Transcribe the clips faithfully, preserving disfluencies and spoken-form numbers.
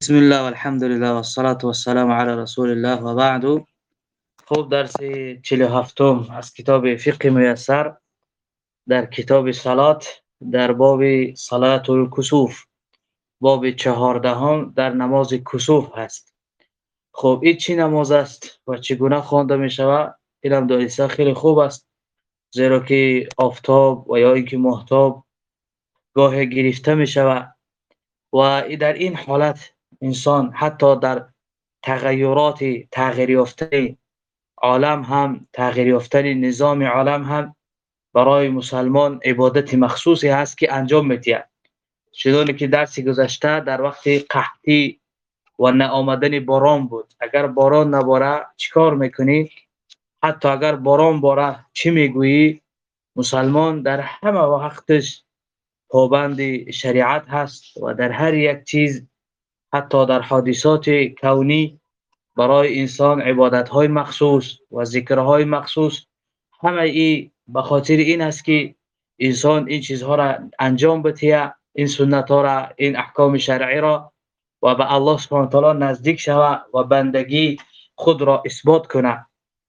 بسم الله والحمد لله والصلاة والسلام على رسول الله و بعد. خوب درس چهل و هفتم از کتاب فقه میسر در کتاب صلات در باب صلات الکسوف، باب چهاردهم در نماز کسوف هست. خب این چی نماز است و چگونه خوانده می شود؟ اینم دانسته خیلی خوب است، زیرا که آفتاب و یا اینکه ماهتاب گاه گرفته می شود و در این حالت انسان حتی در تغییرات تغییر یافته عالم هم تغییر یافتن نظام عالم هم برای مسلمان عبادت مخصوصی هست که انجام می‌دهد. چنانکه که درس گذشته در وقت قحطی و نه آمدن باران بود، اگر باران نباره چیکار میکنی؟ حتی اگر باران باره چی میگویی؟ مسلمان در همه وقتش پابند شریعت هست و در هر یک چیز، حتی در حادثات کونی برای انسان عبادت‌های مخصوص و ذکرهای مخصوص، همه ای به خاطر این است که انسان این چیزها را انجام بده، این سنت ها را، این احکام شرعی را، و به الله سبحانه و تعالی نزدیک شود و بندگی خود را اثبات کنه.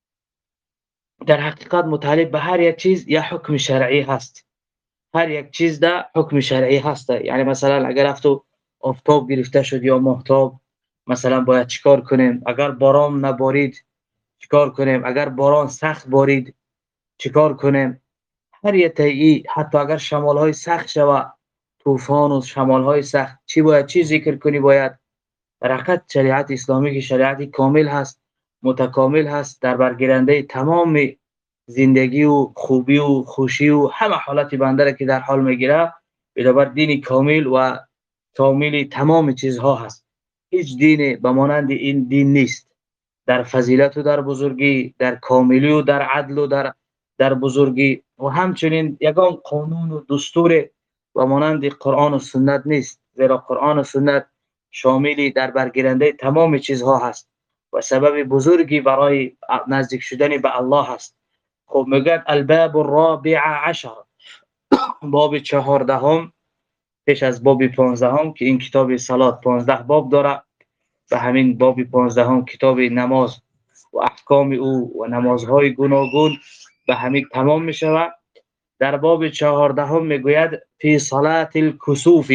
در حقیقت متعلق به هر یک چیز یا حکم شرعی هست، هر یک چیز ده حکم شرعی هست. یعنی مثلا اگر افتو آفتاب گرفته شد یا ماهتاب، مثلا باید چیکار کنیم؟ اگر باران نبارید چیکار کنیم؟ اگر باران سخت بارید چیکار کنیم؟ هر یک ای، حتی اگر شمال های سخت شود، طوفان و شمال های سخت، چی باید چی ذکر کنی؟ باید برکت شریعت اسلامی که شریعت کامل هست، متکامل هست، در برگیرنده تمام زندگی و خوبی و خوشی و همه حالت بنده را که در حال میگیره، بنابر دین کامل و کامل تمام چیزها هست. هیچ دین به مانند این دین نیست، در فضیلت و در بزرگی، در کاملی و در عدل و در در بزرگی، و همچنین یگان قانون و دستور و مانند قرآن و سنت نیست، زیرا قرآن و سنت شاملی در برگیرنده تمام چیزها هست و سبب بزرگی برای نزدیک شدن به الله هست. خب میگن الباب الرابع عشر، باب چهاردهم پیش از باب پانزدهم که این کتاب صلات پانزده باب داره، و همین باب پانزدهم کتاب نماز و احکام او و نمازهای گوناگون به همین تمام می شود. در باب چهاردهم میگوید فی صلات الکسوف،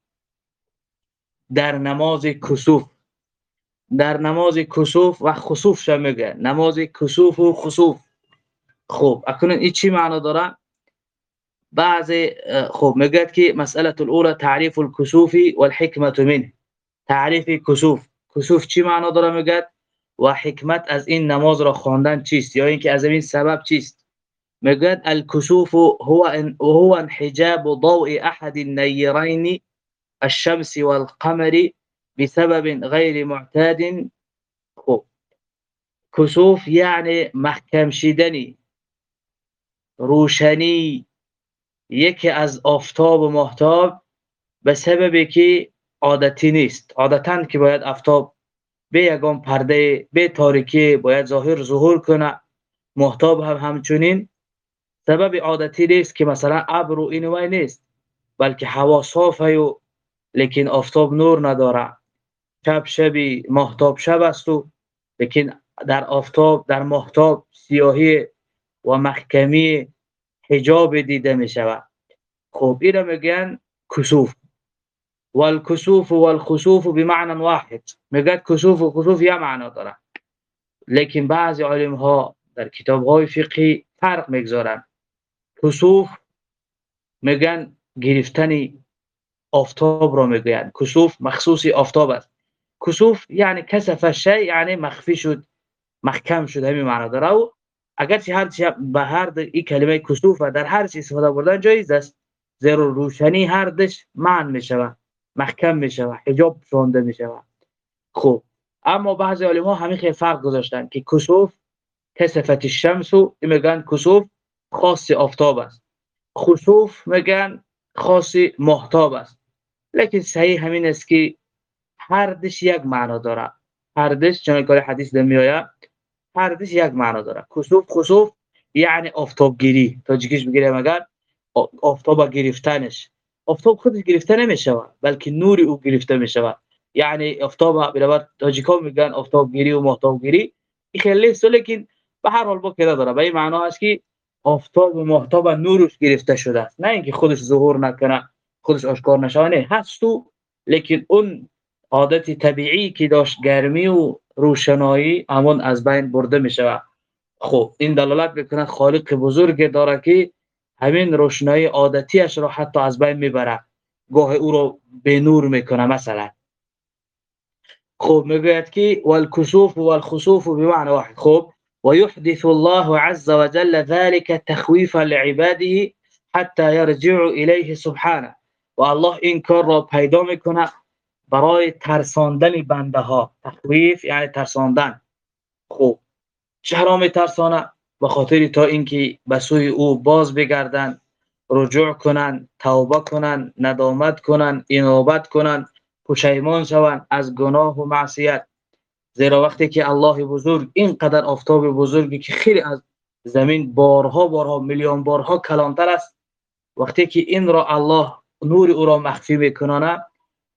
در نماز کسوف، در نماز کسوف و خسوف شو میگه، نماز کسوف و خسوف. خب اکنون این چی معنا داره؟ بعضی خب میگه که مسئله الاولى تعریف الکسوف والحکمه منه، تعریف کسوف، کسوف چی معنا داره میگه و حکمت از این نماز را خواندن چیست، یا اینکه از این سبب چیست. میگه الکسوف هو هو انحجاب ضوء احد النيرين الشمس والقمر بسبب غیر معتاد. خب کسوف یعنی محکم شدنی روشنی یکی از آفتاب و ماهتاب به سببی که عادتی نیست. عادتاً که باید آفتاب به یگان پرده به تاریکی باید ظاهر ظهور کنه، ماهتاب هم همچنین سبب عادتی نیست که مثلا ابر و این و نیست، بلکه هوا صافه و لیکن آفتاب نور نداره. شب شبی ماهتاب شب است و لیکن در آفتاب در ماهتاب سیاهی و محکمی حجاب دیده می شود. خب این را میگن کسوف. والکسوف والخسوف بمعنى واحد، میگن کسوف و خسوف یا معنا داره، لیکن بعضی علم ها در کتاب های فقهی فرق میگذارن. کسوف میگن گرفتن آفتاب را میگویند، کسوف مخصوصی آفتاب است. کسوف یعنی کسف الشیء، یعنی مخفی شد، محکم شد، همین معنا داره. و اگرچه هر چی به هر این کلمه کسوف در هر چیز استفاده بردن جایز است، زیرا روشنی هر دش معنی میشود، محکم میشود، حجاب شونده میشود. خب اما بعضی علما همین خیلی فرق گذاشتن که کسوف کسفت الشمس و میگن کسوف خاص آفتاب است، خسوف میگن خاص ماهتاب است. لیکن صحیح همین است که هر دش یک معنا داره، هر دش چون که حدیث در میآید هر دش یک معنا داره. کسوف خسوف یعنی آفتاب گیری، تاجیکش بگیریم اگر آفتاب گرفتنش، آفتاب خودش گرفته نمیشود بلکه نور او گرفته میشود، یعنی آفتاب بنابر تاجیکا میگن آفتابگیری و ماهتابگیری، این خیلی نیست، لیکن به هر حال با که داره، به این معنا است که آفتاب و ماهتاب نورش گرفته شده است، نه اینکه خودش ظهور نکنه، خودش آشکار نشه، نه هست تو، لیکن اون عادت طبیعی که داشت گرمی و روشنایی همون از بین برده میشه. خب این دلالت میکنه خالق بزرگ داره که همین روشنایی عادتیش رو حتی از بین میبره، گاه او رو به نور میکنه مثلا. خب میگوید که والکسوف والخسوف بمعنى واحد. خب ويحدث الله عز وجل ذلك تخويفا لعباده حتى يرجعوا إليه سبحانه، و الله این کار را پیدا میکنه برای ترساندن بنده ها. تخویف یعنی ترساندن. خب چرا میترسانه؟ به خاطر تا اینکه به سوی او باز بگردند، رجوع کنند، توبه کنند، ندامت کنند، انابت کنند، پشیمان شوند از گناه و معصیت. زیرا وقتی که الله بزرگ اینقدر آفتاب بزرگی که خیلی از زمین بارها بارها میلیون بارها کلانتر است، وقتی که این را الله نور او را مخفی میکنه،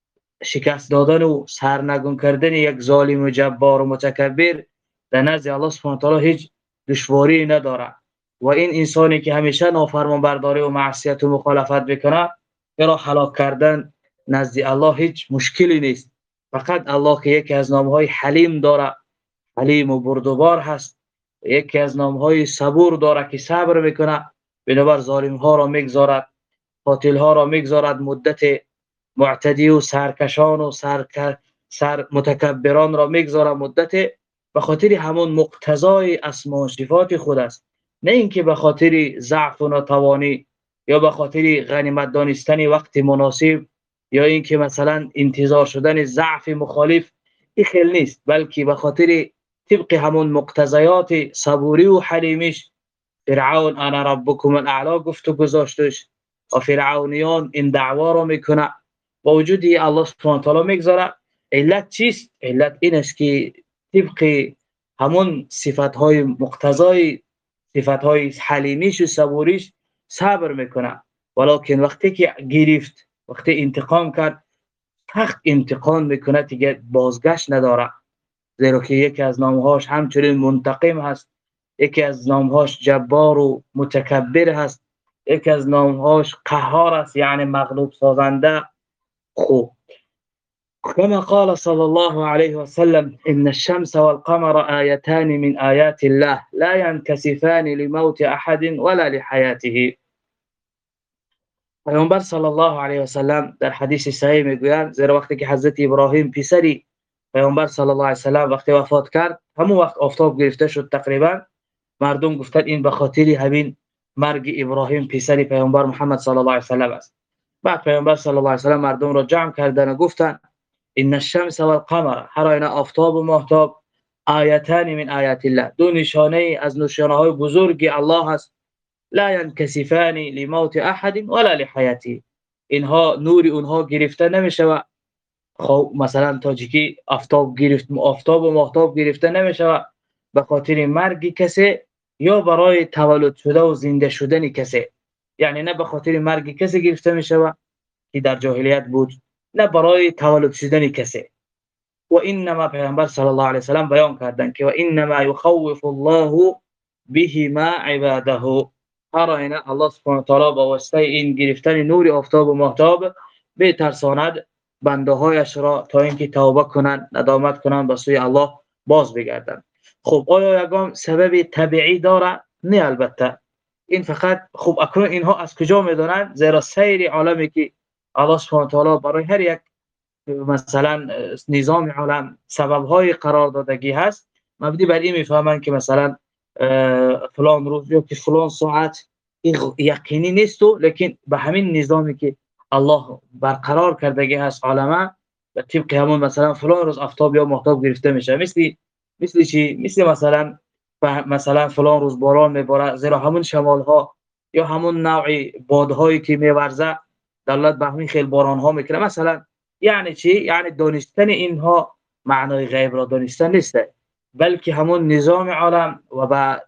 شکست دادن و سرنگون کردن یک ظالم و جبار و متکبر در نزد الله سبحانه و تعالی هیچ دشواری نداره. و این انسانی که همیشه نافرمان برداری و معصیت و مخالفت بکنه، این را هلاک کردن نزد الله هیچ مشکلی نیست. فقط الله که یکی از نامهای حلیم داره، حلیم و بردبار هست، یکی از نامهای صبور داره که صبر میکنه، بنابر ظالم ها را میگذارد، قاتل ها را میگذارد مدت، معتدی و سرکشان و سر, سر متکبران را میگذاره مدت، به خاطر همون مقتضای اسما و صفات خود است، نه اینکه به خاطر ضعف و ناتوانی یا به خاطر غنیمت دانستن وقت مناسب یا اینکه مثلا انتظار شدن ضعف مخالف. این خیلی نیست، بلکه به خاطر طبق همون مقتضیات صبوری و حلیمیش. فرعون انا ربکم الاعلی گفت و گذاشتش، و فرعونیان این دعوا را میکنه، با وجودی الله سبحانه و تعالی میگذاره. علت چیست؟ علت این است که طبق همون صفاتهای مقتضای صفاتهای حلیمیش و صبوریش صبر میکنه. ولکن وقتی که گرفت، وقتی انتقام کرد، سخت انتقام میکنه، دیگه بازگشت نداره. زیرا که یکی از نامهاش همچنین منتقم هست، یکی از نامهاش جبار و متکبر هست، یکی از نامهاش قهار است یعنی مغلوب سازنده. خوب كما قال صلى الله عليه وسلم إن الشمس والقمر آيتان من آيات الله لا ينكسفان لموت أحد ولا لحياته. پیامبر صلی الله علیه و سلم در حدیث صحیح میگویند، زیرا وقتی که حضرت ابراهیم پسری پیامبر صلی الله علیه و سلم وقتی وفات کرد، همون وقت آفتاب گرفته شد تقریبا، مردم گفتند این به خاطر همین مرگ ابراهیم پسری پیامبر محمد صلی الله علیه و سلم است. بعد پیامبر صلی الله علیه و سلم مردم را جمع کردند و گفتند ان الشمس والقمر، هر این آفتاب و ماهتاب، آیتان من آیات الله، دو نشانه از نشانه های بزرگ الله است. لا ينكسفان لموت احد ولا لحياته، اینها نور اونها گرفته نمیشه. خب مثلا تاجیکی آفتاب گرفت، آفتاب و ماهتاب گرفته نمیشه به خاطر مرگ کسی یا برای تولد شده و زنده شدن کسی، یعنی نه به خاطر مرگ کسی گرفته میشه که در جاهلیت بود، نه برای تولد شدن کسی. و انما پیامبر صلی الله علیه و سلم بیان کردند که و انما یخوف الله بهما عباده، هر آینه الله سبحانه و تعالی با واسطه این گرفتن نور آفتاب و ماهتاب بترساند بنده هایش را تا اینکه توبه کنند، ندامت کنند، به سوی الله باز بگردند. خب آیا یگان سبب طبیعی داره؟ نه البته. این فقط خب اکنون اینها از کجا میدونند؟ زیرا سیر عالمی که الله سبحانه و تعالی برای هر یک مثلا نظام عالم سبب های قرار دادگی هست، مبنی بر این میفهمند که مثلا فلان روز یا که فلان ساعت این یقینی نیست، لیکن به همین نظامی که الله برقرار کردگی هست عالمه، و طبق همون مثلا فلان روز آفتاب یا ماهتاب گرفته میشه. مثل مثل چی؟ مثل مثلا مثلا فلان روز باران میباره، زیرا همون شمال ها یا همون نوع بادهایی که میورزه دلالت به همین خیل باران ها میکنه مثلا. یعنی چی؟ یعنی دانستن اینها معنای غیب را دانستن نیست، بلکه همون نظام عالم و با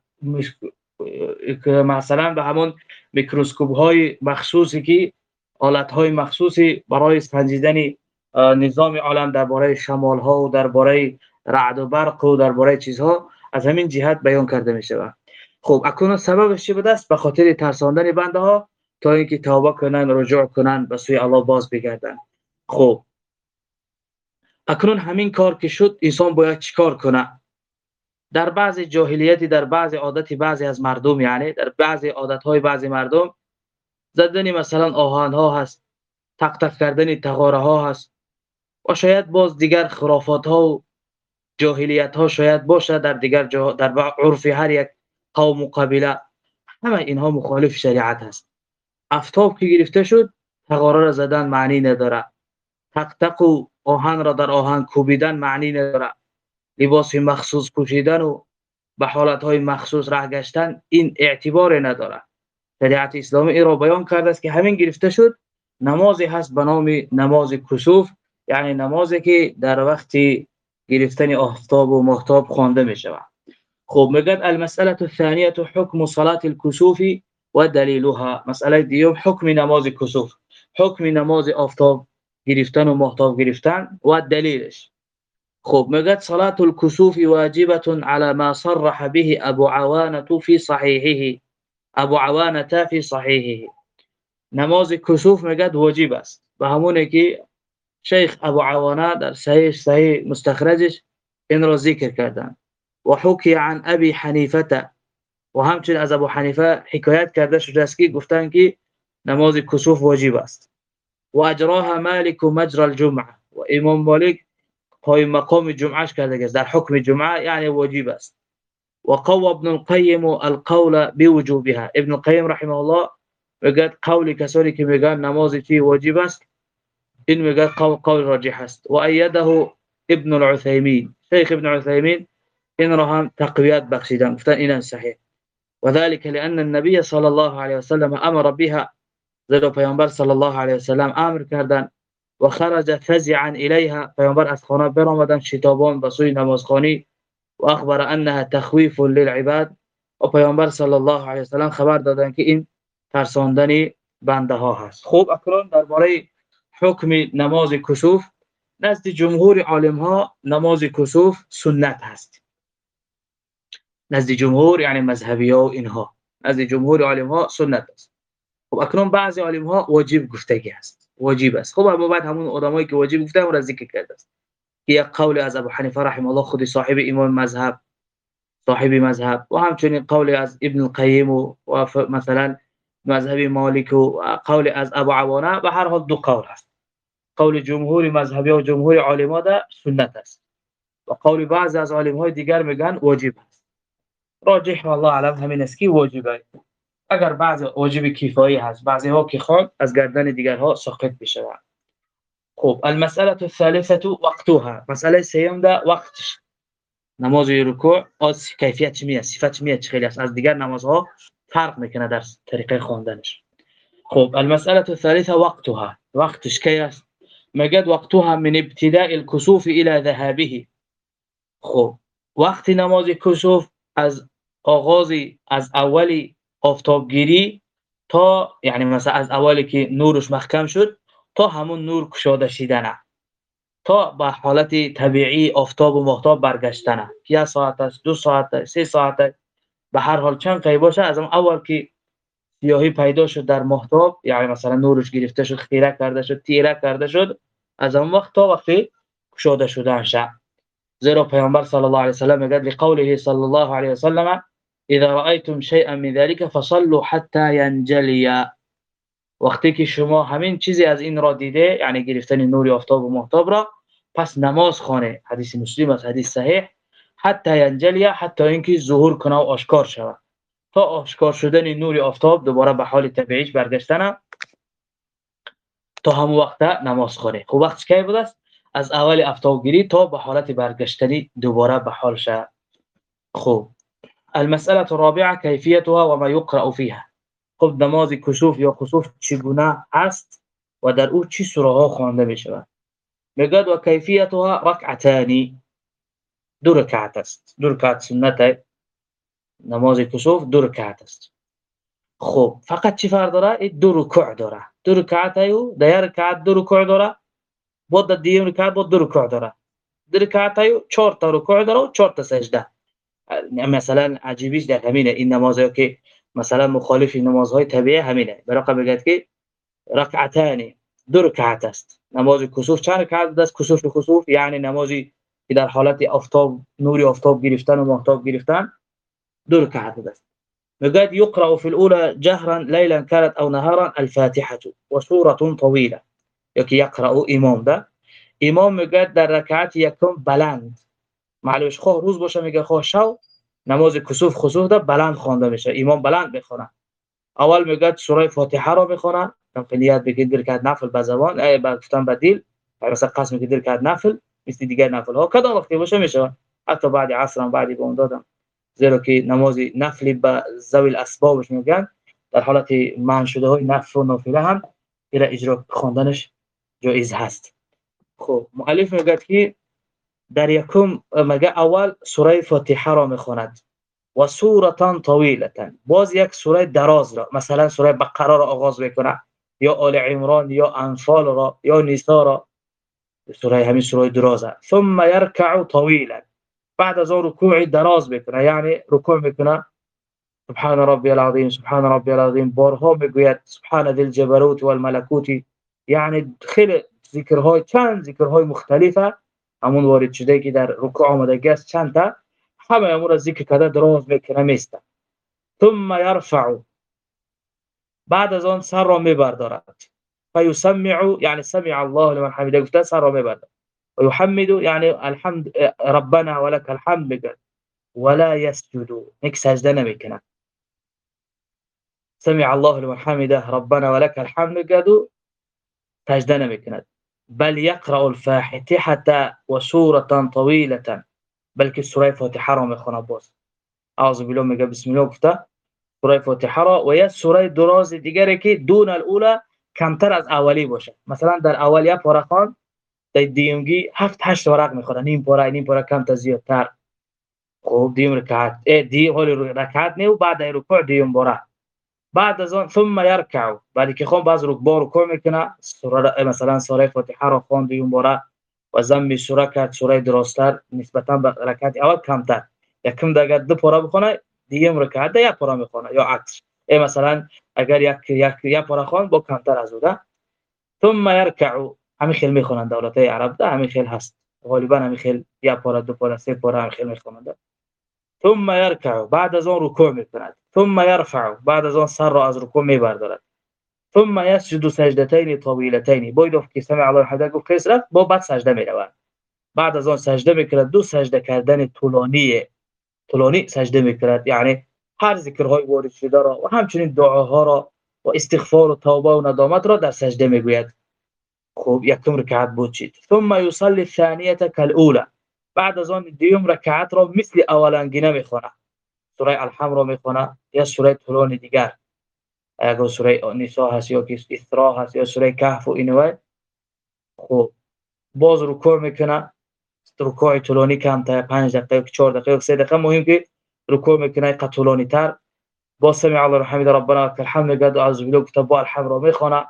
مثلا به همون میکروسکوپ های مخصوصی که آلت های مخصوصی برای سنجیدن نظام عالم درباره شمال ها و درباره رعد و برق و درباره چیزها از همین جهت بیان کرده می شود. خب اکنون سببش چی بوده است؟ به خاطر ترساندن بنده ها تا اینکه توبه کنن، رجوع کنن، به سوی الله باز بگردن. خب اکنون همین کار که شد، انسان باید چیکار کنه؟ در بعض جاهلیتی، در بعض عادتی بعضی از مردم، یعنی در بعضی عادت‌های بعضی مردم، زدن مثلا آهن ها هست، تق تق کردن تغاره ها هست و شاید باز دیگر خرافات ها و جاهلیت ها شاید باشه در دیگر جا در عرف هر یک قوم و قبیله. همه اینها مخالف شریعت هست. آفتاب که گرفته شد، تغاره را زدن معنی نداره، تق تق و آهن را در آهن کوبیدن معنی نداره، لباس مخصوص پوشیدن و به حالت های مخصوص راه گشتن این اعتبار نداره. شریعت اسلامی این را بیان کرده است که همین گرفته شد نمازی هست به نام نماز کسوف، یعنی نمازی که در وقت گرفتن آفتاب و ماهتاب خوانده می شود. خب میگه المساله الثانیه حکم صلاه الكسوف و دلیلها. مسئله دیوم حکم نماز کسوف، حکم نماز آفتاب گرفتن و ماهتاب گرفتن و دلیلش. خب میگه صلاه الكسوف واجبه على ما صرح به ابو عوانه في صحيحه. ابو عوانه في صحيحه نماز کسوف میگه واجب است، و همونه که شیخ ابو عوانه در صحیح صحیح مستخرجش این را ذکر کردن. و حکی عن ابی حنیفه، و همچنین از ابو حنیفه حکایت کرده شده است که گفتن که نماز کسوف واجب است. و اجراها مالک مجرى الجمعه، و امام مالک پای مقام جمعهش کرده است در حکم جمعه، یعنی واجب است. و قوى ابن القیم القول بوجوبها. ابن القیم رحمه الله میگه قول کسانی که میگن نماز چی واجب است، این میگه قول, قول راجح است. و ایده ابن العثیمین، شیخ ابن العثیمین این را هم تقویت بخشیدن، گفتن این صحیح. و ذلك لان النبي صلی الله علیه و سلم امر بها، زیرا پیامبر صلی الله علیه و سلم امر کردن. و خرج فزعا الیها، پیامبر از خانه برآمدن شتابان به سوی نمازخوانی. و اخبر انها تخویف للعباد، و پیامبر صلی الله علیه و سلم خبر دادن که این ترساندن بنده ها هست. خب اکنون درباره حکم نماز کسوف، نزد جمهور عالم ها نماز کسوف سنت هست. نزد جمهور یعنی مذهبی ها و اینها، نزد جمهور عالم ها سنت است. خب اکنون بعضی عالم ها واجب گفتگی هست، واجب است. خب اما بعد همون علمایی که واجب گفتن را ذکر کرده است که یک قول از ابو حنیفه رحمه الله، خود صاحب امام مذهب، صاحب مذهب، و همچنین قول از ابن القیم و مثلا مذهب مالک و قول از ابو عوانه. به هر حال دو قول هست، قول جمهور مذهبی و جمهور علما ده سنت است، و قول بعضی از علمای دیگر میگن واجب است. راجح والله علم همین است که واجبه. اگر بعضی واجب کفایی هست، بعضی ها که خواد از گردن دیگرها ساقط بشه. خب المساله الثالثه وقتها. مساله سوم ده وقتش. نماز رکوع از کیفیت چی میاد، صفت چی میاد، خیلی است از دیگر نمازها فرق میکنه در طریقه خواندنش. خب المساله الثالثه وقتها. وقتش کی است؟ میگه وقتها من ابتداء الكسوف الى ذهابه. خب وقت نماز کسوف از آغازی، از اولی آفتابگیری تا، یعنی مثلا از اولی که نورش محکم شد تا همون نور گشاده شدن، تا به حالت طبیعی آفتاب و ماهتاب برگشتن. یک ساعت است، دو ساعت است، سه ساعت است، به هر حال چند قیب باشه. از اول که سیاهی پیدا شد در ماهتاب، یعنی مثلا نورش گرفته شد، خیره کرده شد، تیره کرده شد، از اون وقت تا وقتی گشاده شدن شد. زیرا پیامبر صلی الله علیه و سلم میگه لقوله صلی الله علیه و سلم اذا رأيتم شيئا من ذلك فصلوا حتى ينجلي. وقتی که شما همین چیزی از این را دیده، یعنی گرفتن نور آفتاب و ماهتاب را، پس نماز خوانه. حدیث مسلم است، حدیث صحیح. حتی ینجلی، حتی اینکه ظهور کنه و آشکار شود، تا آشکار شدن نور آفتاب دوباره به حال طبیعیش برگشتن، تا همون وقت نماز خوانه. خب وقت کی بود است؟ از اول آفتابگیری تا به حالت برگشتنی دوباره به حال شد. خب المساله الرابعه کیفیتها و ما یقرأ فيها. خب نماز کسوف یا خسوف چگونه است و در او چی سوره ها خوانده می شود؟ میگه و کیفیتها رکعتانی، دو رکعت است. دو رکعت سنت نماز کسوف دو رکعت است. خب فقط چی فرق داره؟ دو رکوع داره. دو رکعت ایو در رکعت دو رکوع داره، با در دیگه رکعت با دو رکوع داره. دو رکعت های چهار تا رکوع داره و چهار تا سجده. مثلا عجیبیش در همینه این نمازهایی که مثلا مخالف نمازهای طبیعی همینه. برای بگید که رکعتان دو رکعت است. نماز کسوف چند رکعت است؟ کسوف کسوف یعنی نمازی که در حالت آفتاب نور آفتاب گرفتن و ماهتاب گرفتن دو ركعات بس. وقد يقرأ في الأولى جهرا ليلا كانت أو نهارا الفاتحة وسورة طويلة. يكي يقرأ إمام ده إمام میگد در رکعت یکم بلند معلومش خواه روز باشه میگه خواه شو نماز کسوف خسوف ده بلند خوانده میشه امام بلند میخونه اول میگه سوره فاتحه رو میخونه تمقینیت بگید رکعت نفل به زبان ای با گفتن بدیل مثلا قسم بگید رکعت نفل مثل دیگر نفل ها کدام وقتی باشه میشه حتی بعد عصر بعد بون دادم زیرا که نماز نفلی به ذوی الاسبابش میگن در حالت منع شده های نفل و نافله هم ایرا اجرا خواندنش جایز هست. خب مؤلف میگه که در یکم مگه اول سوره فاتحه را میخواند و سوره طویله باز یک سوره دراز را مثلا سوره بقره را آغاز میکنه یا آل عمران یا انفال را یا نساء را سوره همین سوره درازه ثم يركع طويلا بعد از اون رکوع دراز میکنه یعنی رکوع میکنه سبحان ربي العظيم سبحان ربي العظيم بارها میگوید سبحان ذی الجبروت والملکوت یعنی خیلی ذکرهای چند ذکرهای مختلفه همون وارد شده که در رکوع آمده است چند تا همه امور ذکر کرده دراز میکنه میسته ثم يرفع بعد از آن سر را میبردارد فیسمع یعنی سمع الله لمن حمده گفته سر را میبردارد و یحمد یعنی الحمد ربنا ولك الحمد میگه ولا يسجد یک سجده نمیکنه سمع الله لمن حمده ربنا ولك الحمد میگه سجده نمیکند بل يقرأ الفاتحة وسورة طويلة بلکه سوره فاتحه را میخونه باز اعوذ بالله میگه بسم الله گفته سوره فاتحه را و یا سوره دراز دیگری که دون الاولى کمتر از اولی باشه مثلا در اولیه پاره خوان در دیمگی هفت هشت ورق میخوره نیم پاره نیم پاره کم تا زیادتر خب دیم رکعت دی حال رکعت نه و بعد رکوع دیم باره بعد از آن ثم يركع بعد که خون باز رکوع رکوع میکنه سوره مثلا سوره فاتحه را خوان دیم باره و ضم سوره کرد سوره درازتر نسبتا به رکعت اول کمتر یکم دیگه دو پاره بخونه دیم رکعت یک پاره میخونه یا عکس ای مثلا اگر یک یک یک پاره خوان با کمتر از اون ثم يركع همین خیلی میخونن دولت‌های عرب ده همین خیلی هست غالبا همین خیلی یک پاره دو پاره سه پاره همین خیلی میخونن ثم يركع بعد از اون رکوع میکند ثم يرفع بعد از اون سر را از رکوع میبردارد ثم يسجد سجدتين طويلتين باید که سمع الله حمده گفت کسرت با بعد سجده میرود بعد از اون سجده میکند دو سجده کردن طولانی طولانی سجده میکند یعنی هر ذکرهای وارد شده را و همچنین دعاها را و استغفار و توبه و ندامت را در سجده میگوید. خب یکم رکعت بود چید ثم يصلي الثانيه كالاولى بعد از اون دیوم رکعت را مثل اولانگینه میخونه سوره الحمد را میخونه یا سوره طولانی دیگر اگر سوره نساء هست یا اسراء هست یا سوره کهف و اینوای خب باز رکوع میکنه رکوع طولانی کم تا پنج دقیقه چهار دقیقه سه دقیقه مهم که رکوع میکنه قد طولانی تر با سمع الله الحمد ربنا لك الحمد قد اعوذ بالله كتاب الحمد را میخونه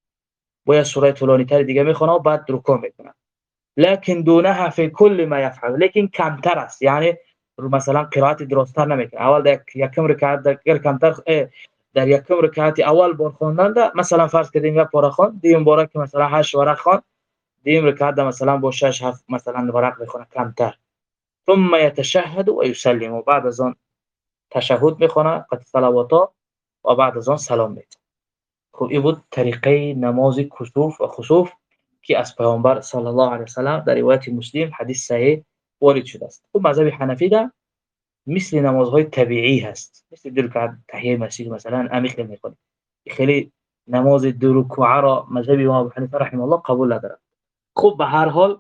و یا سوره طولانی تر دیگه میخونه و بعد رکوع میکنه لكن دونها في كل ما يفعل لیکن کمتر است یعنی مثلا قرائت درست‌تر نمیکنه اول در یکم رکعت در کمتر در یکم رکعت اول بار خواندن ده مثلا فرض کنیم یک پاره خوان دیم باره که مثلا هشت ورق خوان دیم رکعت ده مثلا با شش هفت مثلا ورق میخونه کمتر ثم يتشهد و يسلم و بعد از آن تشهد میخونه قد صلواتا و بعد از آن سلام میده. خب این بود طریقه نماز کسوف و خسوف که از پیامبر صلی الله علیه و سلم در روایت مسلم حدیث صحیح وارد شده است. خب مذهب حنفی ده مثل نمازهای طبیعی هست مثل دو رکعت تحیه مسجد مثلا امیخ میخونه خیلی نماز دو رکوعه را مذهب امام ابو حنیفه رحمه الله قبول نداره. خب به هر حال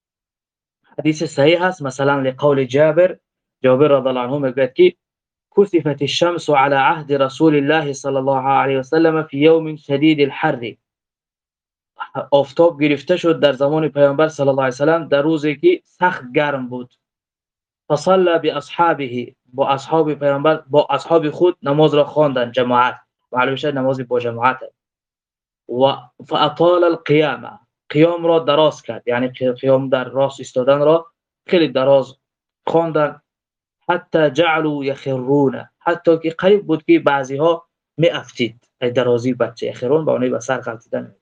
حدیث صحیح هست مثلا لقول جابر جابر رضی الله عنه میگه که كسفت الشمس على عهد رسول الله صلى الله عليه وسلم في يوم شديد الحر آفتاب گرفته شد در زمان پیامبر صلی الله علیه و سلم در روزی که سخت گرم بود فصلى باصحابه با اصحاب پیامبر با اصحاب خود نماز را خواندند جماعت معلومه نماز با جماعت و فاطال القيامه قیام را دراز کرد، یعنی قیام در راست ایستادن را خیلی دراز خواندن. حتی جعلوا یخرون، حتی که قریب بود که بعضی ها می افتید، ای درازی بچه یخرون با اونی به سر غلطیدن.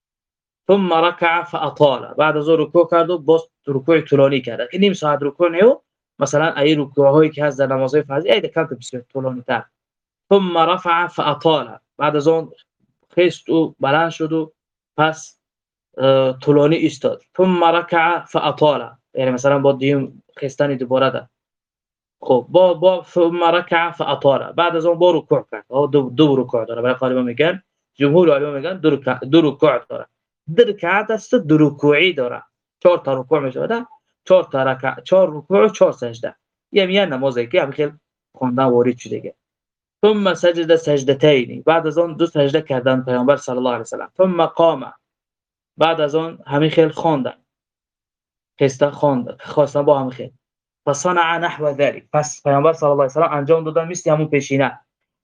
ثم ركع فاطال، بعد از رکوع کرد و باز رکوع طولانی کرد. این نیم ساعت رکوع نیو، مثلا ای رکوع هایی که هست در نمازهای فرضی ای کم بسیار طولانی تر. ثم رفع فاطال، بعد از اون خست و بلند شد و پس طولانی ایستاد. ثم ركع فاطال، یعنی مثلا با دیم خستن دوباره ده. خب با با ثم ركع فاطال، بعد از اون با رکوع کرد. دو, دو رکوع داره، برای غالبا میگن جمهور علما میگن دو رکوع دو رکوع داره. در رکعت است دو رکوعی داره، چهار تا رکوع میشه، چهار تا رکعت، چهار رکوع و چهار سجده. یه میان نمازی که همین خیلی خوندن وارد شده دیگه. ثم سجد سجدتين، بعد از اون دو سجده کردن پیامبر صلی الله علیه و سلم. ثم قام، بعد از اون همین خیلی خواندن، خسته خواند خواستن با همین خیلی. فصنع نحو ذلك، پس پیامبر صلی الله علیه و سلم انجام دادن مثل همون پیشینه.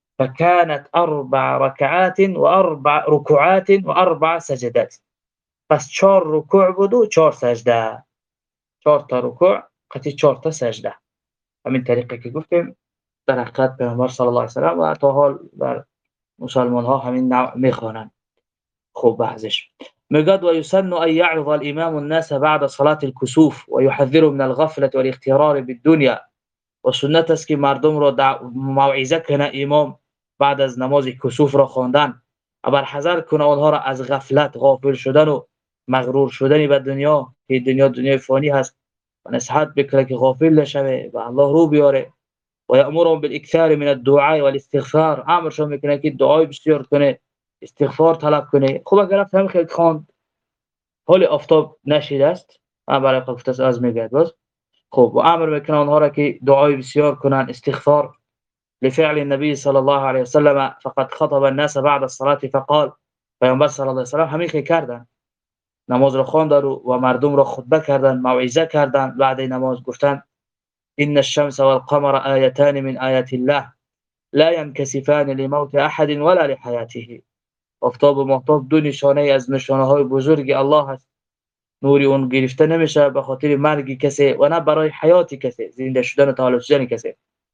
فكانت اربع ركعات واربع ركوعات واربع سجدات، پس چهار رکوع بود و چهار سجده، چهار تا رکوع قطعی چهار تا سجده. همین طریقه که گفتیم در حقیقت پیامبر صلی الله علیه و سلم و تا حال در مسلمان ها همین نوع میخوانند. خب بعضش میگد و یسن ان یعظ الامام الناس بعد صلاه الكسوف و یحذر من الغفله والاغترار بالدنيا، و سنت است که مردم را موعظه کنه امام بعد از نماز کسوف را خواندن، ابر حذر کنه آنها را از غفلت، غافل شدن و مغرور شدن به دنیا، که دنیا دنیای فانی هست، و نصیحت بکنه که غافل نشوه و الله رو بیاره. و یأمرهم بالاکثار من الدعاء والاستغفار، امرشون میکنه که دعای بسیار کنه، استغفار طلب کنه. خب اگر فهم خیلی خواند حال آفتاب نشید است، برای خفتس از میگه باز. خب و امر میکنه آنها را که دعای بسیار کنن، استغفار. لفعل النبي صلی الله علیه و سلم فقد خطب الناس بعد الصلاه فقال، پیامبر صلی الله علیه و سلم همین که کردن، نماز را خواندن و مردم را خطبه کردن، موعظه کردن. بعد نماز گفتن ان الشمس والقمر آیتان من آیات الله لا ينكسفان لموت احد ولا لحياته، آفتاب و ماهتاب دو نشانه از نشانه های بزرگ الله است، نوری اون گرفته نمیشه به خاطر مرگ کسی و نه برای حیات کسی، زنده شدن و تعالی شدن کسی.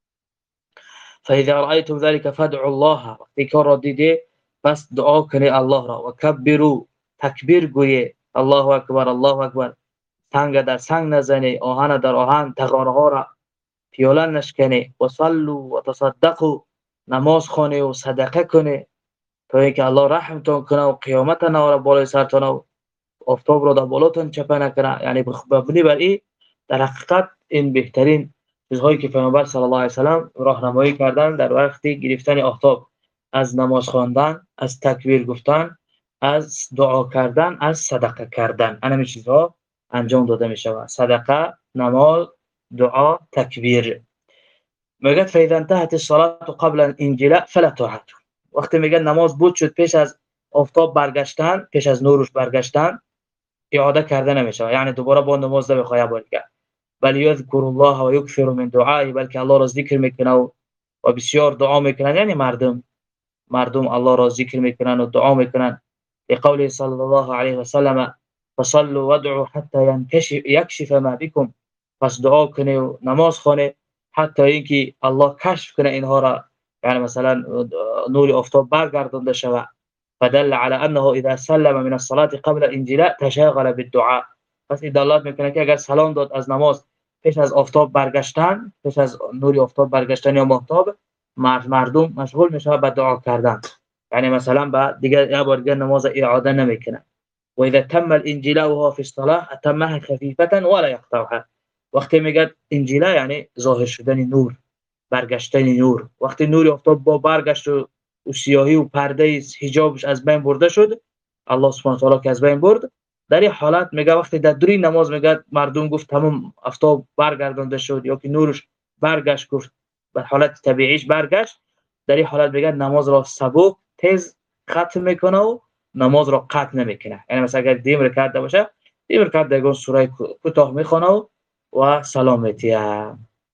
فاذا رايتم ذلك فادعوا الله، وقتی که را دیده پس دعا کنید الله را. و کبروا، تکبیر گویید، الله اکبر الله اکبر، سنگ در سنگ نزنی، آهن در آهن، تغاره ها را پیاله نشکنی. و صلوا و تصدقوا، نماز خوانی و صدقه کنی تا اینکه الله رحمتون کنه و قیامت نوره بالای سرتون و آفتاب را در بالاتون چپه نکنه. یعنی مبنی بر این در حقیقت این بهترین چیزهایی که پیامبر صلی الله علیه و سلم راهنمایی کردن در وقتی گرفتن آفتاب، از نماز خواندن، از تکبیر گفتن، از دعا کردن، از صدقه کردن. همین چیزها انجام داده می شود: صدقه، نماز، دعا، تکبیر. میگه فاذا انتهت الصلاه قبل الانجلاء فلا تعاد، وقتی میگه نماز بود شد پیش از آفتاب برگشتن، پیش از نورش برگشتن، اعاده کرده نمیشه، یعنی دوباره با نماز نمیخواد برگرد. بل یذکر الله و یکثر من دعای، بلکه الله را ذکر میکنه و بسیار دعا میکنن. یعنی مردم مردم الله را ذکر میکنن و دعا میکنن. لقوله صلی الله علیه و سلم فصلوا وادعوا حتى ينكشف يكشف ما بكم، پس دعا کنه و نماز خوانه حتی اینکه الله کشف کنه اینها را، یعنی مثلا نور آفتاب برگردونده شود. فدل على انه اذا سلم من الصلاه قبل الانجلاء تشاغل بالدعاء، پس این دلالت میکنه که اگر سلام داد از نماز پیش از آفتاب برگشتن، پیش از نور آفتاب برگشتن یا ماهتاب، مردم مشغول میشه به دعا کردن، یعنی مثلا با دیگه یه بار دیگه نماز اعاده نمیکنه. و اذا تم الانجلاء وهو في الصلاه اتمها خفيفه ولا يقطعها، وقتی میگه انجلاء یعنی ظاهر شدن نور، برگشتن نور. وقتی نور آفتاب با برگشت و و سیاهی و پرده حجابش از بین برده شد، الله سبحانه و تعالی که از بین برد، در این حالت میگه وقتی در دوری نماز میگه مردم گفت تمام آفتاب برگردانده شد یا که نورش برگشت، گفت به حالت طبیعیش برگشت، در این حالت میگه نماز را سبک تیز ختم میکنه و نماز را قطع نمیکنه. یعنی مثلا اگر دیم رکعت باشه، دیم رکعت دیگه سوره کوتاه میخونه و, و سلام میتیه.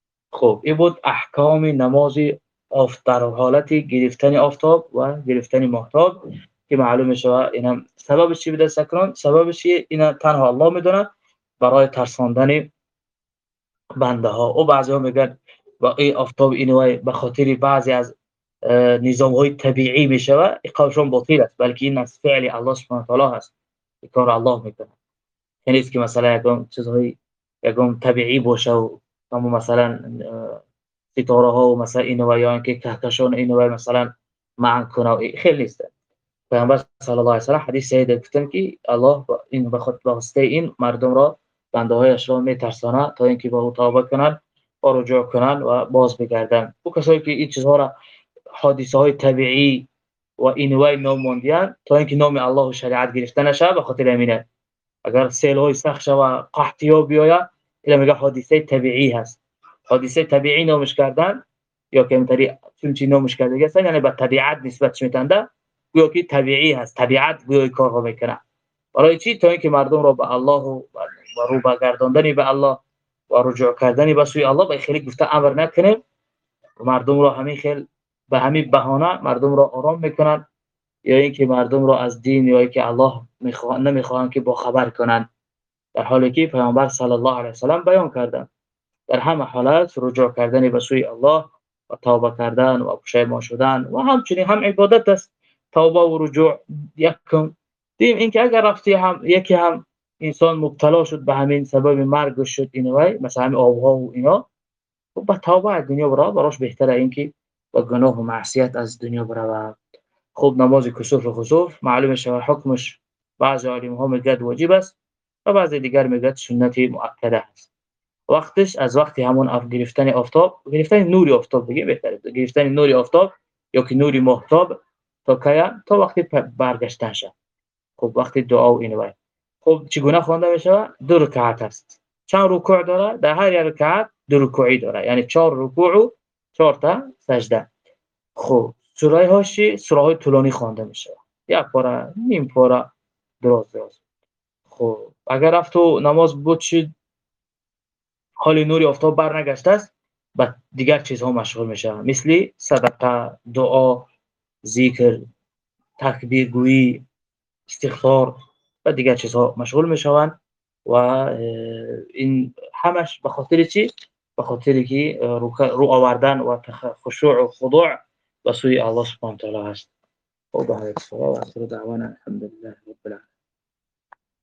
خب این بود احکام نماز آفتاب در حالت گرفتن آفتاب و گرفتن ماهتاب. که معلوم میشه اینم سببش چی بوده سکران، سببش اینا تنها الله میدونه، برای ترساندن بنده ها. و بعضی ها میگن با این آفتاب اینو به خاطر بعضی از نظام های طبیعی میشه، این قولشون باطل است، بلکه این از فعل الله سبحانه و تعالی هست، این کار الله میکنه. یعنی است که مثلا یکم چیزهای یکم طبیعی باشه و اما مثلا ستاره ها و مثلا اینو یا اینکه کهکشان اینو مثلا معن کنه، خیلی نیست. پیامبر صلی الله علیه و سلم حدیث صحیح گفتن که الله این به خاطر واسطه این مردم را، بنده هایش را میترساند تا اینکه به او توبه کنند و رجوع کنند و باز بگردند. او کسایی که این چیزها را حادثه های طبیعی و اینوای نام ماندیان تا اینکه نام الله و شریعت گرفته نشه، به خاطر همینه اگر سیل های سخت و قحطی ها بیاید، این میگه حادثه طبیعی هست. حادثه طبیعی نامش کردن یا که اینطوری چون چی نامش کرده گفتن، یعنی به طبیعت نسبت میتنده، گویا که طبیعی هست، طبیعت گویا کارها میکنه. برای چی؟ تا اینکه مردم را به الله و رو برگرداندن به الله و رجوع کردن به سوی الله به خیلی گفته امر نکنیم، مردم را همین خیل به همین بهانه مردم را آرام میکنن، یا اینکه مردم را از دین یا اینکه الله میخوان نمیخوان که با خبر کنند، در حالی که پیامبر صلی الله علیه و سلم بیان کردند در همه حالات رجوع کردن به سوی الله و توبه کردن و پشیمان شدن و همچنین هم عبادت است. توبه و رجوع یکم دیم اینکه اگر رفتی هم یکی هم انسان مبتلا شد به همین سبب مرگ شد اینوای مثلا همین آبها و اینا، و با توبه از دنیا برا براش بهتره اینکه با گناه و معصیت از دنیا برا. خب نماز کسوف و خسوف معلومه شما حکمش بعضی علم ها میگن واجب است و بعضی دیگر میگن سنتی مؤکده است. وقتش از وقتی همون اف گرفتن آفتاب، گرفتن نور آفتاب دیگه بهتره، گرفتن نور آفتاب یا که نور ماهتاب تا کیا تا وقتی برگشتن شه. خب وقتی دعا و اینوای خب چگونه خوانده میشه؟ دو رکعت است. چند رکوع داره؟ در هر یک رکعت دو رکوعی داره، یعنی چهار رکوع و چهار تا سجده. خب سوره هاشی سوره های طولانی خوانده میشه، یک پاره نیم پاره دراز دراز. خب اگر رفتو نماز بود شد حال نور آفتاب برنگشته است، با دیگر چیزها مشغول میشه، مثل صدقه، دعا، ذکر، تکبیر گویی، استغفار و دیگر چیزها مشغول میشوند. و این همش به خاطر چی؟ به خاطر که رو آوردن و خشوع و خضوع به سوی الله سبحانه و تعالی است. و به هذا الصلاة وآخر دعوانا الحمد لله رب العالمين.